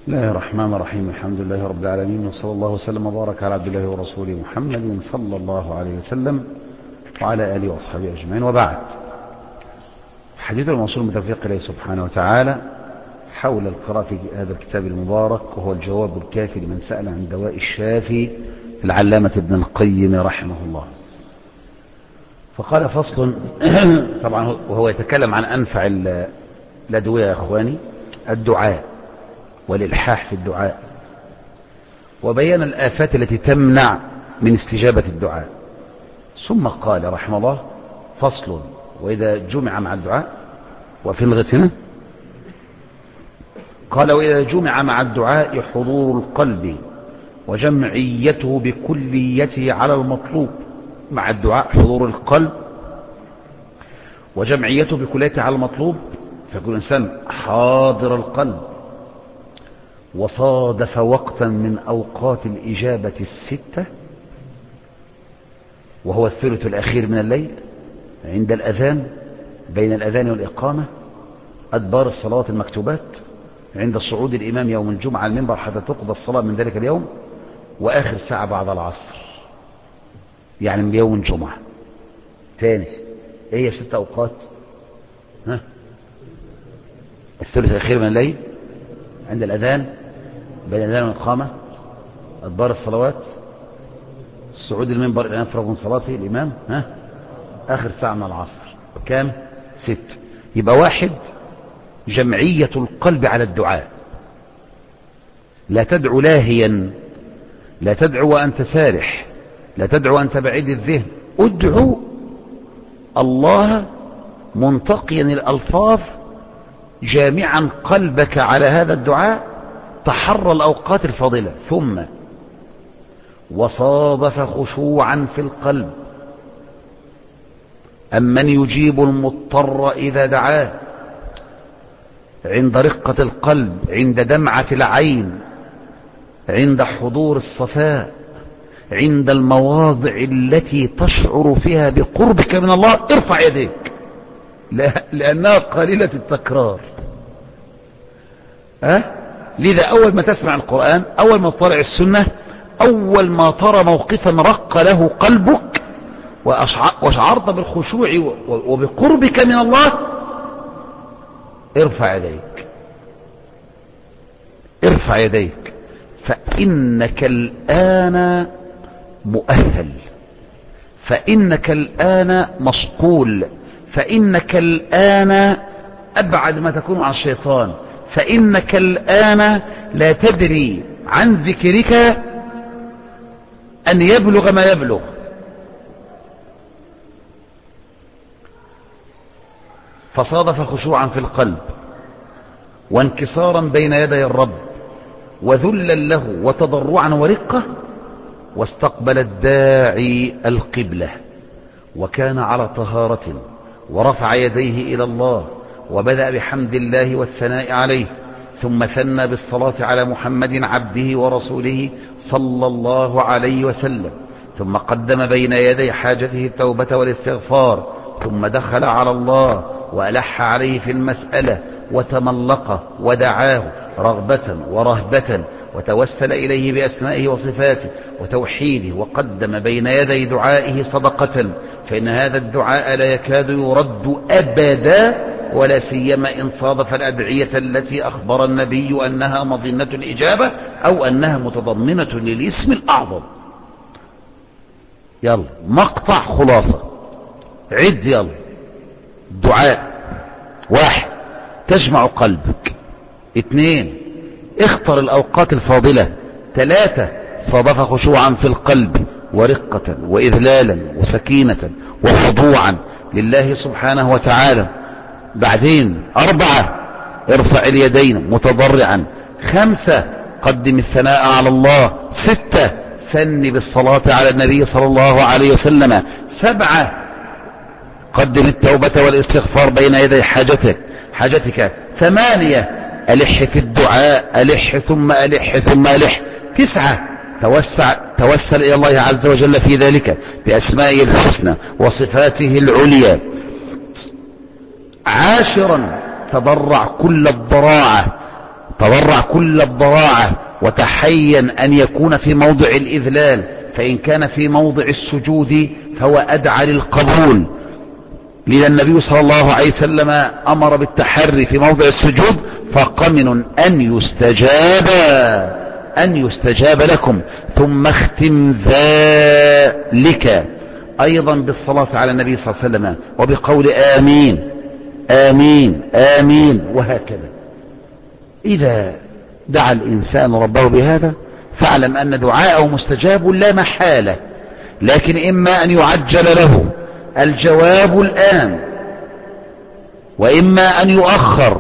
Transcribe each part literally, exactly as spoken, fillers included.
بسم الله الرحمن الرحيم. الحمد لله رب العالمين، وصلى الله وسلم وبارك على عبد الله ورسوله محمد صلى الله عليه وسلم وعلى آله وأصحابه أجمعين، وبعد. حديث الموصول المتفق إليه سبحانه وتعالى حول القراءة في هذا الكتاب المبارك، وهو الجواب الكافي لمن سأل عن دواء الشافي العلامة ابن القيم رحمه الله. فقال فصل طبعا وهو يتكلم عن أنفع الأدوية يا أخواني، الدعاء والإلحاح في الدعاء، وبيان الآفات التي تمنع من استجابة الدعاء. ثم قال رحمه الله فصل وإذا جمع مع الدعاء وفي الغتنة قال وإذا جمع مع الدعاء حضور القلب وجمعيته بكليته على المطلوب. مع الدعاء حضور القلب وجمعيته بكليته على المطلوب، فيكون الإنسان حاضر القلب وصادف وقتا من أوقات الإجابة الستة، وهو الثلث الأخير من الليل، عند الأذان، بين الأذان والإقامة، أدبار الصلاة المكتوبات، عند صعود الإمام يوم الجمعة المنبر حتى تقضى الصلاة من ذلك اليوم، وآخر ساعة بعد العصر، يعني من يوم الجمعة. ثاني ايه هي ست أوقات؟ ها؟ الثلث الأخير من الليل، عند الأذان، بين الأذان والإقامة، أدبار الصلوات، صعود المنبر الآن فرغ من صلاته الإمام، ها؟ آخر ساعة من العصر. كام؟ ست. يبقى واحد جمعية القلب على الدعاء، لا تدعو لاهيا، لا تدعو وأنت سارح، لا تدعو وأنت بعيد الذهن، ادعو الله منتقيا الألفاظ، جامعا قلبك على هذا الدعاء، تحرى الأوقات الفاضلة. ثم وصادف خشوعا في القلب، أمن يجيب المضطر إذا دعاه، عند رقة القلب، عند دمعة العين، عند حضور الصفاء، عند المواضع التي تشعر فيها بقربك من الله، ارفع يديك لأنها قليلة التكرار. أه؟ لذا أول ما تسمع القرآن، أول ما تطلع السنة، أول ما ترى موقفا رق له قلبك وشعرت بالخشوع وبقربك من الله، ارفع يديك، ارفع يديك، فإنك الآن مؤهل، فإنك الآن مصقول، فإنك الآن أبعد ما تكون عن الشيطان، فإنك الآن لا تدري عن ذكرك أن يبلغ ما يبلغ. فصادف خشوعا في القلب وانكسارا بين يدي الرب وذلا له وتضرعا ورقة، واستقبل الداعي القبلة وكان على طهارة، ورفع يديه إلى الله وبدأ بحمد الله والثناء عليه، ثم ثنى بالصلاة على محمد عبده ورسوله صلى الله عليه وسلم، ثم قدم بين يدي حاجته التوبة والاستغفار، ثم دخل على الله وألح عليه في المسألة وتملقه ودعاه رغبة ورهبة، وتوسل إليه بأسمائه وصفاته وتوحيده، وقدم بين يدي دعائه صدقة، فإن هذا الدعاء لا يكاد يرد أبدا، ولا سيما إن صادف الأدعية التي أخبر النبي أنها مظنة الإجابة أو أنها متضمنة للاسم الأعظم. يلا مقطع خلاصة، عد يلا. دعاء: واحد، تجمع قلبك. اثنين، اختر الأوقات الفاضلة. ثلاثة، صادف خشوعا في القلب ورقة وإذلالا وسكينة وخضوعا لله سبحانه وتعالى. بعدين أربعة، ارفع اليدين متضرعا. خمسة، قدم الثناء على الله. ستة، ثني بالصلاة على النبي صلى الله عليه وسلم. سبعة، قدم التوبة والاستغفار بين يدي حاجتك حاجتك. ثمانية، ألح في الدعاء، ألح ثم ألح ثم ألح. تسعة، توسع توسل إلى الله عز وجل في ذلك بأسمائه الحسنى وصفاته العليا. عاشرا، تضرع كل الضراعة، تضرع كل الضراعة وتحين أن يكون في موضع الإذلال، فإن كان في موضع السجود فهو أدعى للقبول، لأن النبي صلى الله عليه وسلم أمر بالتحري في موضع السجود، فقمن أن يستجاب أن يستجاب لكم. ثم اختم ذلك أيضا بالصلاة على النبي صلى الله عليه وسلم وبقول آمين آمين آمين، وهكذا. إذا دعا الإنسان ربه بهذا فاعلم أن دعاءه مستجاب لا محالة، لكن إما أن يعجل له الجواب الآن، وإما أن يؤخر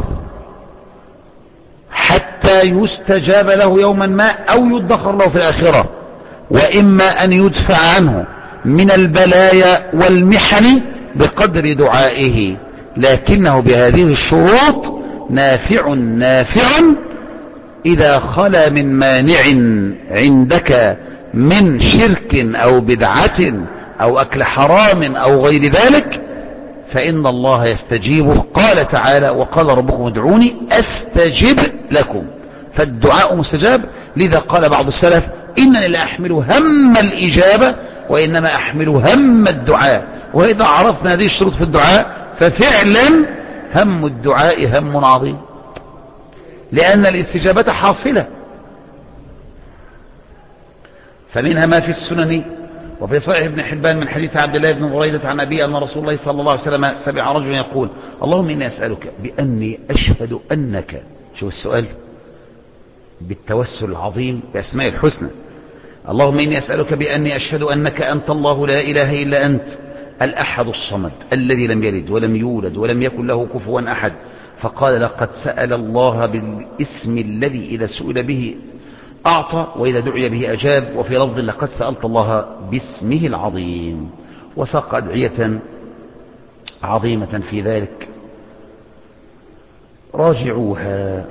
حتى يستجاب له يوما ما أو يدخر له في الآخرة، وإما أن يدفع عنه من البلايا والمحن بقدر دعائه، لكنه بهذه الشروط نافع نافع إذا خلا من مانع عندك من شرك أو بدعة أو أكل حرام أو غير ذلك، فإن الله يستجيبه. قال تعالى وقال ربكم ادعوني أستجب لكم، فالدعاء مستجاب. لذا قال بعض السلف إنني لا أحمل هم الإجابة وإنما أحمل هم الدعاء. وإذا عرفنا هذه الشروط في الدعاء ففعلا هم الدعاء هم عظيم، لأن الاستجابة حاصلة. فمنها ما في السنن وفي صحيح ابن حبان من حديث عبد الله بن بريدة عن أبي أن رسول الله صلى الله عليه وسلم سمع رجلا يقول اللهم إني أسألك بأني أشهد أنك، شو السؤال بالتوسل العظيم بأسماء الحسنى، اللهم إني أسألك بأني أشهد أنك أنت الله لا إله إلا أنت الأحد الصمد الذي لم يلد ولم يولد ولم يكن له كفوا أحد. فقال لقد سأل الله بالاسم الذي إذا سئل به أعطى وإذا دعي به أجاب، وفي لفظ لقد سألت الله باسمه العظيم، وساق أدعية عظيمة في ذلك راجعوها.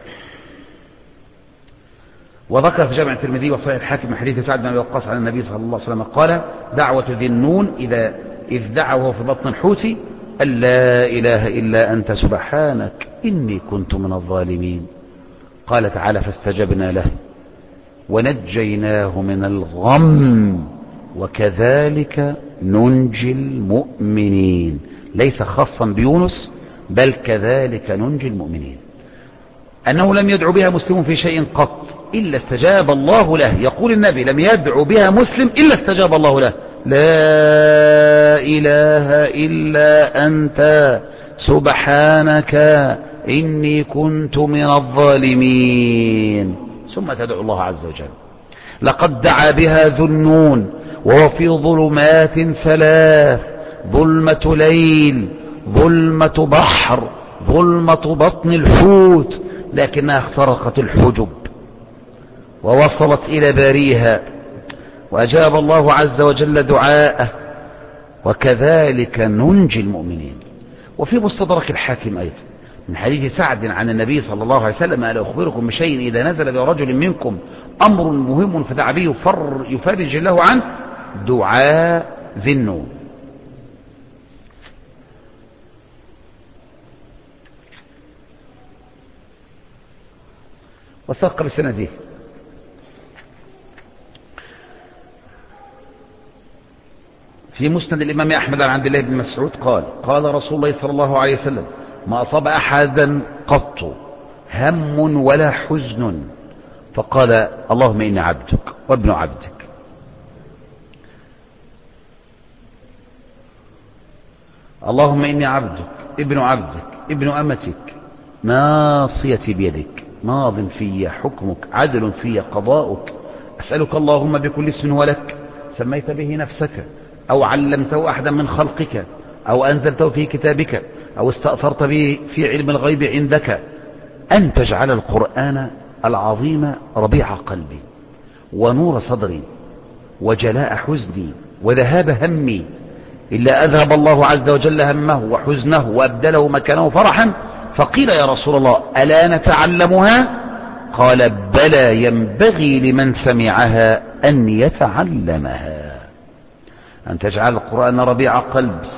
وذكر في جامع الترمذي وصحيح الحاكم من حديث سعد بن أبي وقاص عن النبي صلى الله عليه وسلم قال دعوة ذي النون إذا إذ دعوه في بطن الحوت أن لا إله إلا أنت سبحانك إني كنت من الظالمين. قال تعالى فاستجبنا له ونجيناه من الغم وكذلك ننجي المؤمنين، ليس خاصا بيونس بل كذلك ننجي المؤمنين، أنه لم يدعو بها مسلم في شيء قط إلا استجاب الله له. يقول النبي لم يدعو بها مسلم إلا استجاب الله له، لا إله إلا أنت سبحانك إني كنت من الظالمين، ثم تدعو الله عز وجل. لقد دعا بها ذو النون وهو في ظلمات ثلاث، ظلمة ليل، ظلمة بحر، ظلمة بطن الحوت، لكنها اخترقت الحجب ووصلت إلى باريها وأجاب الله عز وجل دعاءه، وكذلك ننجي المؤمنين. وفي مستدرك الحاكم أيضا من حديث سعد عن النبي صلى الله عليه وسلم ألا أخبركم بشيء إذا نزل برجل منكم أمر مهم فدعا به يفرج الله عنه، دعاء ذي النون. وساق بسنده في مسند الإمام أحمد عن عبد الله بن مسعود قال قال رسول الله صلى الله عليه وسلم ما أصاب أحدا قط هم ولا حزن فقال اللهم إني عبدك وابن عبدك، اللهم إني عبدك ابن عبدك ابن أمتك ناصيتي بيدك ماض في حكمك عدل في قضاؤك، أسألك اللهم بكل اسم ولك سميت به نفسك أو علمته أحدا من خلقك أو أنزلته في كتابك أو استأثرت به في علم الغيب عندك أن تجعل القرآن العظيم ربيع قلبي ونور صدري وجلاء حزني وذهاب همي، إلا أذهب الله عز وجل همه وحزنه وأبدله مكانه فرحا. فقيل يا رسول الله ألا نتعلمها؟ قال بلى ينبغي لمن سمعها أن يتعلمها، أن تجعل القرآن ربيع قلبي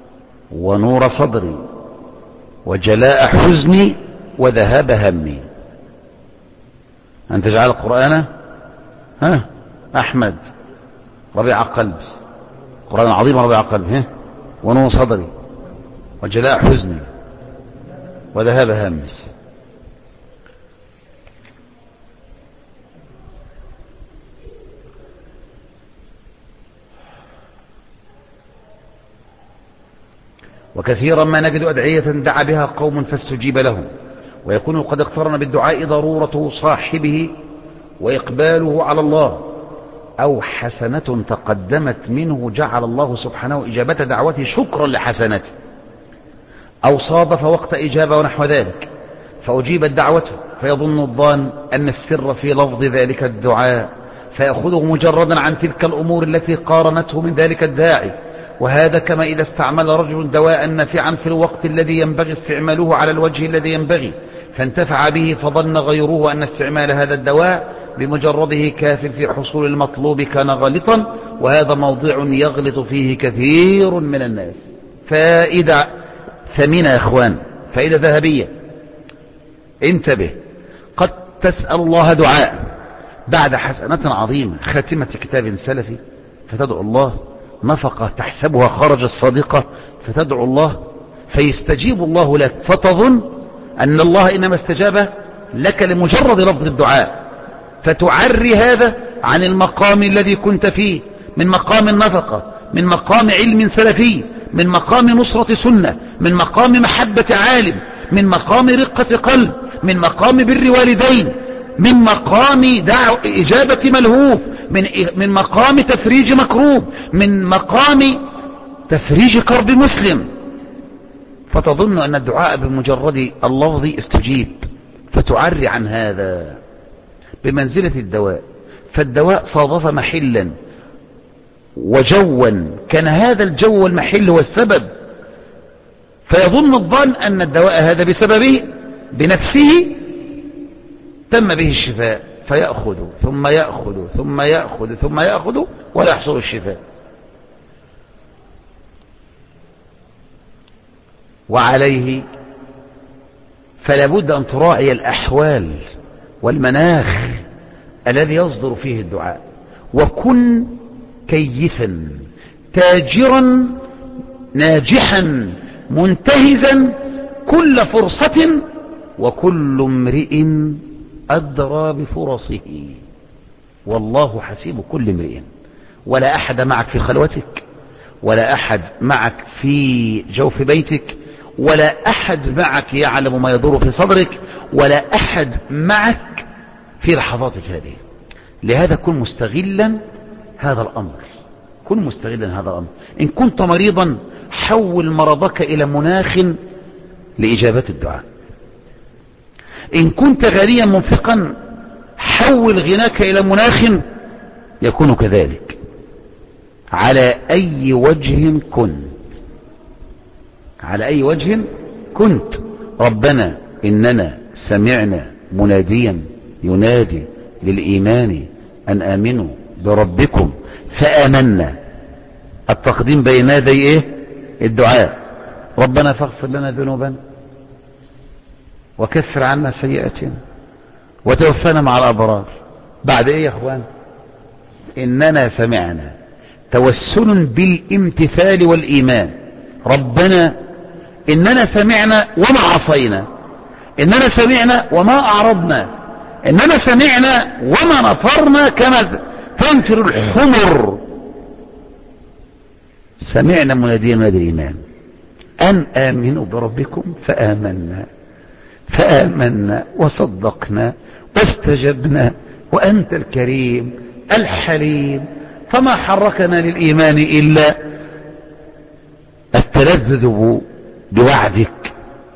ونور صدري وجلاء حزني وذهاب همي. أن تجعل القرآن ها أحمد ربيع قلبي، القرآن العظيم ربيع قلبي، ها ونور صدري وجلاء حزني وذهاب هامس. وكثيرا ما نجد أدعية دعا بها قوم فاستجيب لهم، ويكون قد اقترن بالدعاء ضرورة صاحبه وإقباله على الله، أو حسنة تقدمت منه جعل الله سبحانه إجابة دعوته شكرا لحسنته، أو صادف وقت إجابة ونحو ذلك فأجيبت دعوته، فيظن الظان أن السر في لفظ ذلك الدعاء فيأخذه مجردا عن تلك الأمور التي قارنته من ذلك الداعي. وهذا كما إذا استعمل رجل دواء نافعا في الوقت الذي ينبغي استعماله على الوجه الذي ينبغي فانتفع به، فظن غيره أن استعمال هذا الدواء بمجرده كاف في حصول المطلوب كان غالطا، وهذا موضع يغلط فيه كثير من الناس. فائدة ثمينة يا إخوان، فائدة ذهبية، انتبه. قد تسأل الله دعاء بعد حسنة عظيمة، خاتمة كتاب سلفي فتدعو الله، نفقة تحسبها خرج الصديقة فتدعو الله فيستجيب الله لك، فتظن أن الله إنما استجاب لك لمجرد لفظ الدعاء، فتعري هذا عن المقام الذي كنت فيه من مقام النفقة، من مقام علم سلفي، من مقام نصرة سنة، من مقام محبة عالم، من مقام رقة قلب، من مقام بر والدين، من مقام دعوة إجابة ملهوف، من من مقام تفريج مكروب، من مقام تفريج كرب مسلم، فتظن أن الدعاء بمجرد اللفظ استجيب، فتعري عن هذا بمنزلة الدواء. فالدواء صادف محلا وجوا، كان هذا الجو والمحل هو السبب، فيظن الظن أن الدواء هذا بسببه بنفسه تم به الشفاء، فيأخذ ثم يأخذ ثم يأخذ ثم يأخذ ولا يحصل الشفاء. وعليه فلا بد أن تراعي الأحوال والمناخ الذي يصدر فيه الدعاء، وكن كيفا تاجرا ناجحا منتهزا كل فرصة، وكل امرئ أدرى بفرصه، والله حسيب كل امرئ. ولا أحد معك في خلوتك، ولا أحد معك في جوف بيتك، ولا أحد معك يعلم ما يدور في صدرك، ولا أحد معك في لحظاتك هذه. لهذا كن مستغلا هذا الأمر، كن مستغلا هذا الأمر. إن كنت مريضا حول مرضك إلى مناخ لإجابة الدعاء، إن كنت غنيا منفقا حول غناك إلى مناخ يكون كذلك. على أي وجه كنت، على أي وجه كنت، ربنا إننا سمعنا مناديا ينادي للإيمان أن آمنوا بربكم فآمنا، التقديم بين يدي إيه؟ الدعاء. ربنا فاغفر لنا ذنوبنا وكفر عنا سيئاتنا وتوفنا مع الأبرار. بعد إيه يا أخوان؟ إننا سمعنا، توسل بالامتثال والإيمان. ربنا إننا سمعنا وما عصينا، إننا سمعنا وما أعرضنا، إننا سمعنا وما نفرنا كما تنفر الحمر. سمعنا مناديا منادي الإيمان أن آمنوا بربكم فآمنا، فآمنا وصدقنا واستجبنا، وأنت الكريم الحليم. فما حركنا للإيمان إلا التلذذ بوعدك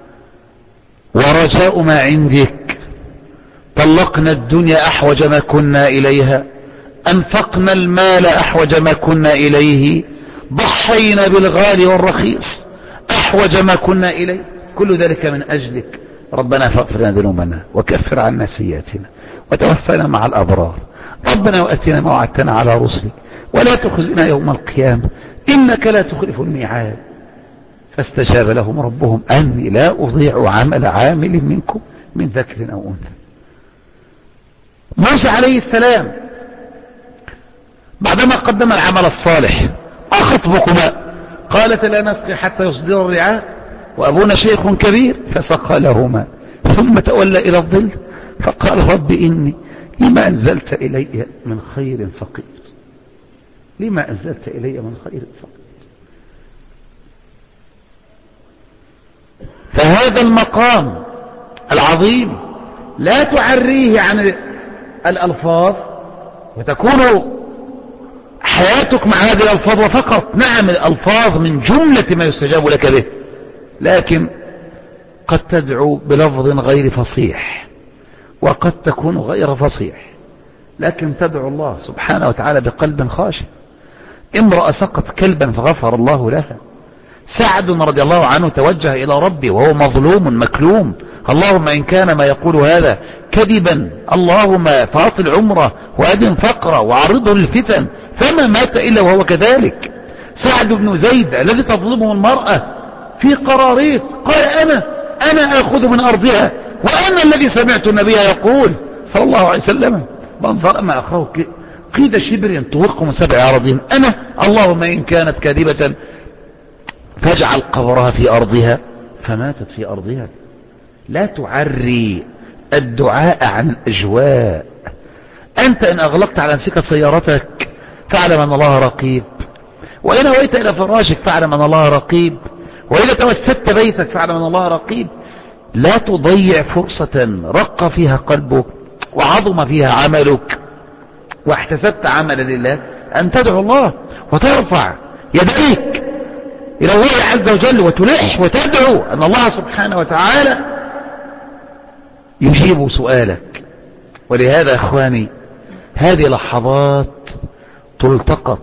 ورجاء ما عندك. طلقنا الدنيا أحوج ما كنا إليها، أنفقنا المال أحوج ما كنا إليه، ضحينا بالغالي والرخيص أحوج ما كنا إليه، كل ذلك من أجلك. ربنا فاغفر لنا ذنوبنا وكفر عنا سيئاتنا وتوفنا مع الأبرار. ربنا وأتنا ما وعدتنا على رسلك ولا تخزنا يوم القيامة إنك لا تخلف الميعاد. فاستجاب لهم ربهم أني لا أضيع عمل عامل منكم من ذكر أو أنثى موسى عليه السلام بعدما قدم العمل الصالح: ما خطبكما؟ قالت: لا نسقي حتى يصدر الرعاء وأبونا شيخ كبير. فسقى لهما ثم تولى إلى الظل فقال: رب إني لما أنزلت إلي من خير فقير. لما أنزلت إلي من خير فقير. فهذا المقام العظيم لا تعريه عن الألفاظ وتكون حياتك مع هذه الألفاظ وفقط. نعم، الألفاظ من جملة ما يستجاب لك به، لكن قد تدعو بلفظ غير فصيح وقد تكون غير فصيح، لكن تدعو الله سبحانه وتعالى بقلب خاشع. امرأة سقط كلبا فغفر الله لها. سعد رضي الله عنه توجه إلى ربي وهو مظلوم مكلوم: اللهم إن كان ما يقول هذا كذبا اللهم فاطل عمره وأدن فقره وعرضه للفتن، فما مات إلا وهو كذلك. سعد بن زيد الذي تظلمه المرأة في قراريط قال: أنا أنا أخذ من أرضها، وأنا الذي سمعت النبي يقول صلى الله عليه وسلم: من ظلم أخاه قيد شبر توق من سبع أراضين. أنا اللهم إن كانت كاذبة فاجعل قبرها في أرضها، فماتت في أرضها. لا تعري الدعاء عن الأجواء. أنت إن أغلقت على نفسك سيارتك فاعلم أن الله رقيب، وإن هويت إلى فراشك فاعلم أن الله رقيب، وإذا توسدت بيتك فاعلم أن الله رقيب. لا تضيع فرصة رق فيها قلبك وعظم فيها عملك واحتسبت عملا لله أن تدعو الله وترفع يديك إلى الله عز وجل وتلح وتدعو أن الله سبحانه وتعالى يجيب سؤالك. ولهذا أخواني هذه لحظات تلتقط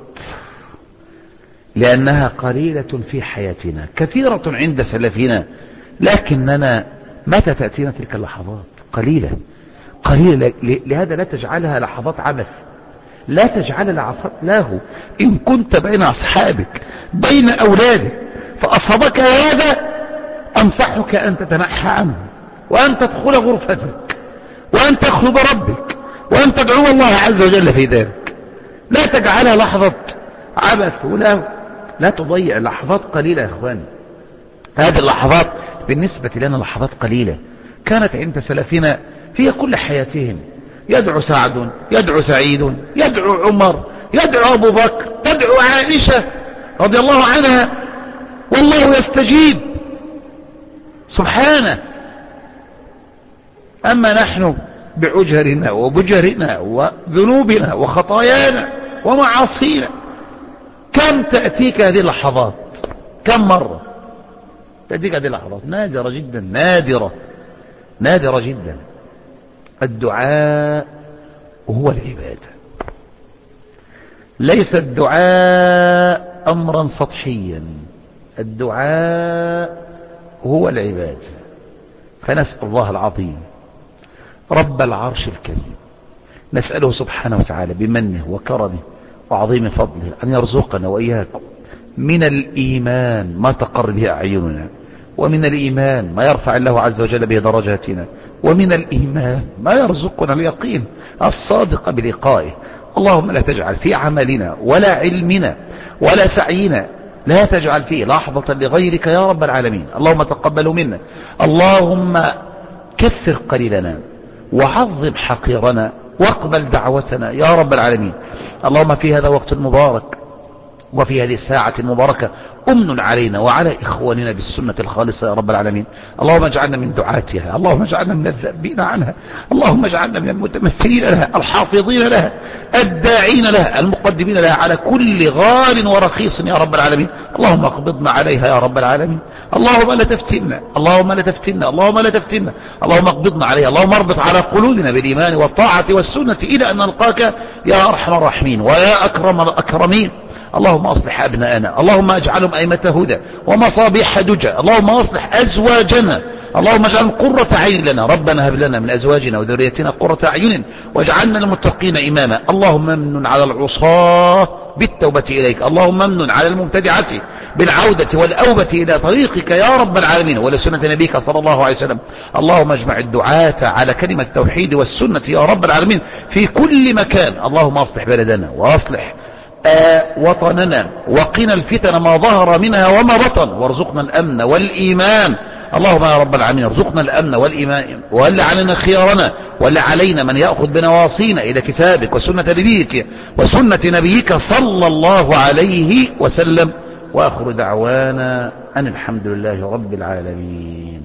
لأنها قليلة في حياتنا، كثيرة عند سلفنا، لكننا متى تأتينا تلك اللحظات؟ قليلة قليلة. لهذا لا تجعلها لحظات عبث، لا تجعلها لحظات لاهو. إن كنت بين أصحابك بين أولادك فأصابك هذا أنصحك أن تتنحى عنه وأن تدخل غرفتك وأن تخلو بربك وأن تدعو الله عز وجل في ذلك. لا تجعلها لحظة عبث ولا لا تضيع لحظات قليلة يا أخواني. هذه اللحظات بالنسبة لنا لحظات قليلة كانت عند سلفنا في كل حياتهم. يدعو سعد، يدعو سعيد، يدعو عمر، يدعو أبو بكر، تدعو عائشة رضي الله عنها والله يستجيب سبحانه. أما نحن بعجرنا وبجرنا وذنوبنا وخطايانا ومعاصينا كم تأتيك هذه اللحظات؟ كم مرة تأتيك هذه اللحظات؟ نادرة جدا، نادرة نادرة جدا. الدعاء هو العبادة، ليس الدعاء أمرا سطحيا، الدعاء هو العبادة. فنسأل الله العظيم رب العرش الكريم، نسأله سبحانه وتعالى بمنه وكرمه وعظيم فضله أن يرزقنا وإياكم من الإيمان ما تقر به أعيننا، ومن الإيمان ما يرفع الله عز وجل به درجاتنا، ومن الإيمان ما يرزقنا اليقين الصادق بلقائه. اللهم لا تجعل في عملنا ولا علمنا ولا سعينا، لا تجعل فيه لحظة لغيرك يا رب العالمين. اللهم تقبل منا، اللهم كثر قليلنا وعظم حقيرنا واقبل دعوتنا يا رب العالمين. اللهم في هذا الوقت المبارك وفي هذه الساعة المباركة أمن علينا وعلى إخواننا بالسنة الخالصة يا رب العالمين. اللهم اجعلنا من دعاتها، اللهم اجعلنا من الذابين عنها، اللهم اجعلنا من المتمثلين لها الحافظين لها الداعين لها المقدمين لها على كل غال ورخيص يا رب العالمين. اللهم اقبضنا عليها يا رب العالمين. اللهم لا تفتنا، اللهم لا تفتنا، اللهم لا تفتنا، اللهم اقبضنا عليها. اللهم اربط على قلوبنا بالإيمان والطاعة والسنة إلى أن نلقاك يا أرحم الراحمين ويا أكرم الأكرمين. اللهم أصلح أبناءنا، اللهم اجعلهم أئمة هدى ومصابيح دجى، اللهم أصلح أزواجنا، اللهم اجعل قرة عين لنا. ربنا هب لنا من أزواجنا وذريتنا قرة أعين واجعلنا للمتقين إماما. اللهم امن على العصاة بالتوبة إليك. اللهم امن على المبتدعة بالعودة والأوبة إلى طريقك يا رب العالمين ولسنة نبيك صلى الله عليه وسلم. اللهم اجمع الدعاة على كلمة التوحيد والسنة يا رب العالمين في كل مكان. اللهم اصلح بلدنا وأصلح آه وطننا وقنا الفتن ما ظهر منها وما بطن وارزقنا الأمن والإيمان. اللهم يا رب العالمين ارزقنا الأمن والإيمان وول علينا خيارنا وول علينا من يأخذ بنواصينا إلى كتابك وسنة نبيك وسنة نبيك صلى الله عليه وسلم. وآخر دعوانا أن الحمد لله رب العالمين.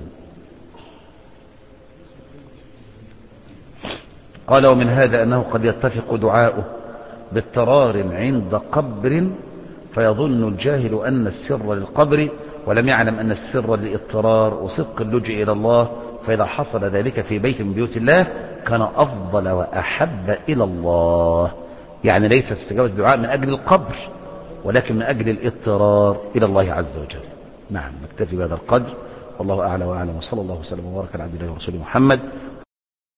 قال ومن هذا أنه قد يتفق دعاؤه باضطرار عند قبر فيظن الجاهل أن السر للقبر ولم يعلم أن السر للاضطرار وصدق اللجئ إلى الله، فإذا حصل ذلك في بيت من بيوت الله كان أفضل وأحب إلى الله. يعني ليس استجابة الدعاء من أجل القبر ولكن من أجل الاضطرار إلى الله عز وجل. نعم، نكتفي بهذا القدر والله أعلى وأعلم، وصلى الله وسلم وبارك على عبد الله ورسوله محمد